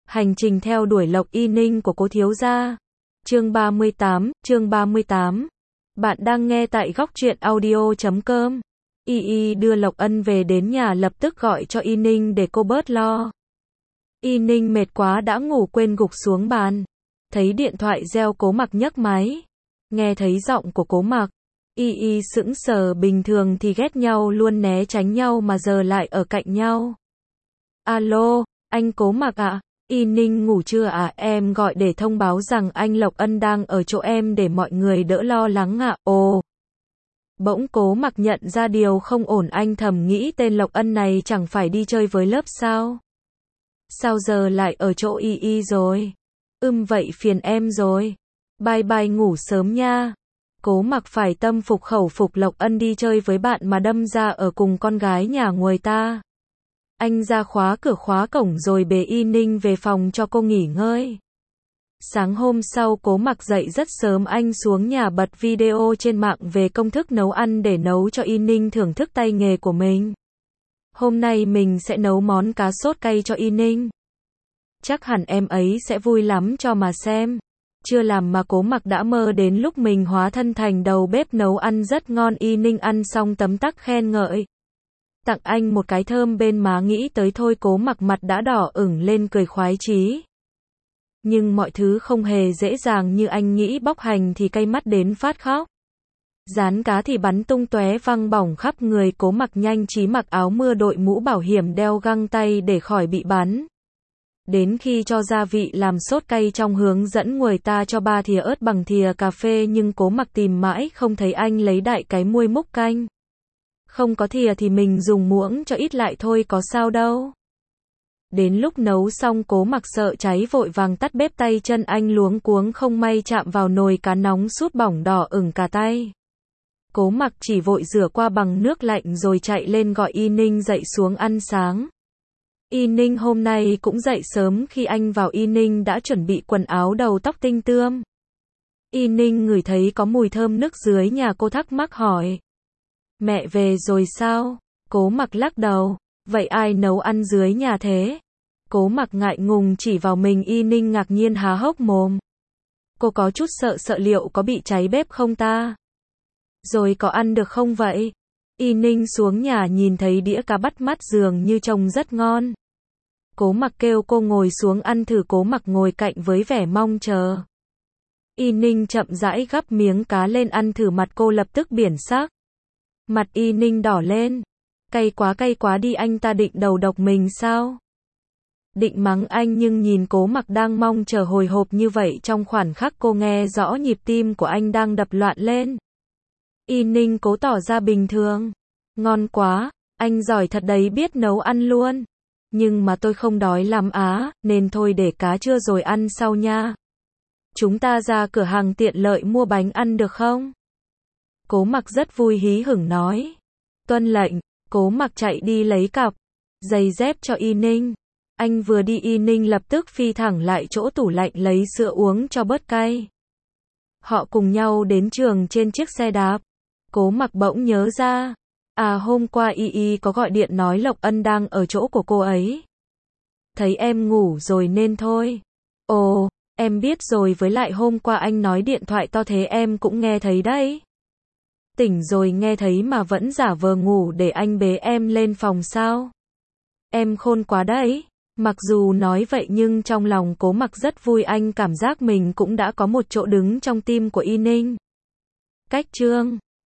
Hành trình theo đuổi Lộc Y Ninh của cố thiếu gia. Chương 38. Bạn đang nghe tại góc truyện audio.com. Y đưa Lộc Ân về đến nhà lập tức gọi cho Y Ninh để cô bớt lo. Y Ninh mệt quá đã ngủ quên gục xuống bàn. Thấy điện thoại reo Cố Mặc nhấc máy. Nghe thấy giọng của Cố Mặc. Y sững sờ, bình thường thì ghét nhau luôn né tránh nhau mà giờ lại ở cạnh nhau. Alo, anh Cố Mặc ạ? Y Ninh ngủ chưa à? Em gọi để thông báo rằng anh Lộc Ân đang ở chỗ em để mọi người đỡ lo lắng ạ. Ồ. Bỗng Cố Mặc nhận ra điều không ổn, anh thầm nghĩ tên Lộc Ân này chẳng phải đi chơi với lớp sao? Sao giờ lại ở chỗ Y rồi? Vậy phiền em rồi. Bye bye, ngủ sớm nha. Cố Mặc phải tâm phục khẩu phục Lộc Ân đi chơi với bạn mà đâm ra ở cùng con gái nhà người ta. Anh ra khóa cửa khóa cổng rồi bế Y Ninh về phòng cho cô nghỉ ngơi. Sáng hôm sau Cố Mặc dậy rất sớm, anh xuống nhà bật video trên mạng về công thức nấu ăn để nấu cho Y Ninh thưởng thức tay nghề của mình. Hôm nay mình sẽ nấu món cá sốt cay cho Y Ninh. Chắc hẳn em ấy sẽ vui lắm cho mà xem. Chưa làm mà Cố Mặc đã mơ đến lúc mình hóa thân thành đầu bếp nấu ăn rất ngon. Y Ninh ăn xong tấm tắc khen ngợi. Tặng anh một cái thơm bên má, nghĩ tới thôi Cố Mặc mặt đã đỏ ửng lên cười khoái chí. Nhưng mọi thứ không hề dễ dàng như anh nghĩ, bóc hành thì cay mắt đến phát khóc. Rán cá thì bắn tung tóe văng bỏng khắp người. Cố Mặc nhanh trí mặc áo mưa, đội mũ bảo hiểm, đeo găng tay để khỏi bị bắn. Đến khi cho gia vị làm sốt cay trong hướng dẫn người ta cho 3 thìa ớt bằng thìa cà phê, nhưng Cố Mặc tìm mãi không thấy anh lấy đại cái muôi múc canh. Không có thìa thì mình dùng muỗng cho ít lại thôi, có sao đâu. Đến lúc nấu xong Cố Mặc sợ cháy vội vàng tắt bếp, tay chân anh luống cuống không may chạm vào nồi cá nóng sút bỏng đỏ ửng cả tay. Cố Mặc chỉ vội rửa qua bằng nước lạnh rồi chạy lên gọi Y Ninh dậy xuống ăn sáng. Y Ninh hôm nay cũng dậy sớm, khi anh vào Y Ninh đã chuẩn bị quần áo, đầu tóc tinh tươm. Y Ninh ngửi thấy có mùi thơm nước dưới nhà, cô thắc mắc hỏi. Mẹ về rồi sao? Cố Mặc lắc đầu. Vậy ai nấu ăn dưới nhà thế? Cố Mặc ngại ngùng chỉ vào mình. Y Ninh ngạc nhiên há hốc mồm. Cô có chút sợ liệu có bị cháy bếp không ta? Rồi có ăn được không vậy? Y Ninh xuống nhà nhìn thấy đĩa cá bắt mắt dường như trông rất ngon. Cố Mặc kêu cô ngồi xuống ăn thử. Cố Mặc ngồi cạnh với vẻ mong chờ. Y Ninh chậm rãi gắp miếng cá lên ăn thử, mặt cô lập tức biển sắc. Mặt Y Ninh đỏ lên. Cay quá đi, anh ta định đầu độc mình sao? Định mắng anh nhưng nhìn Cố Mặc đang mong chờ hồi hộp như vậy, trong khoảnh khắc cô nghe rõ nhịp tim của anh đang đập loạn lên. Y Ninh cố tỏ ra bình thường. Ngon quá, anh giỏi thật đấy, biết nấu ăn luôn. Nhưng mà tôi không đói lắm á, nên thôi để cá trưa rồi ăn sau nha. Chúng ta ra cửa hàng tiện lợi mua bánh ăn được không? Cố Mặc rất vui hí hửng nói. Tuân lệnh. Cố Mặc chạy đi lấy cặp giày dép cho Y Ninh. Anh vừa đi Y Ninh lập tức phi thẳng lại chỗ tủ lạnh lấy sữa uống cho bớt cay. Họ cùng nhau đến trường trên chiếc xe đạp. Cố Mặc bỗng nhớ ra. À, hôm qua Y có gọi điện nói Lộc Ân đang ở chỗ của cô ấy. Thấy em ngủ rồi nên thôi. Ồ, em biết rồi, với lại hôm qua anh nói điện thoại to thế em cũng nghe thấy đấy. Tỉnh rồi nghe thấy mà vẫn giả vờ ngủ để anh bế em lên phòng sao? Em khôn quá đấy. Mặc dù nói vậy nhưng trong lòng Cố Mặc rất vui, anh cảm giác mình cũng đã có một chỗ đứng trong tim của Y Ninh. Cách chương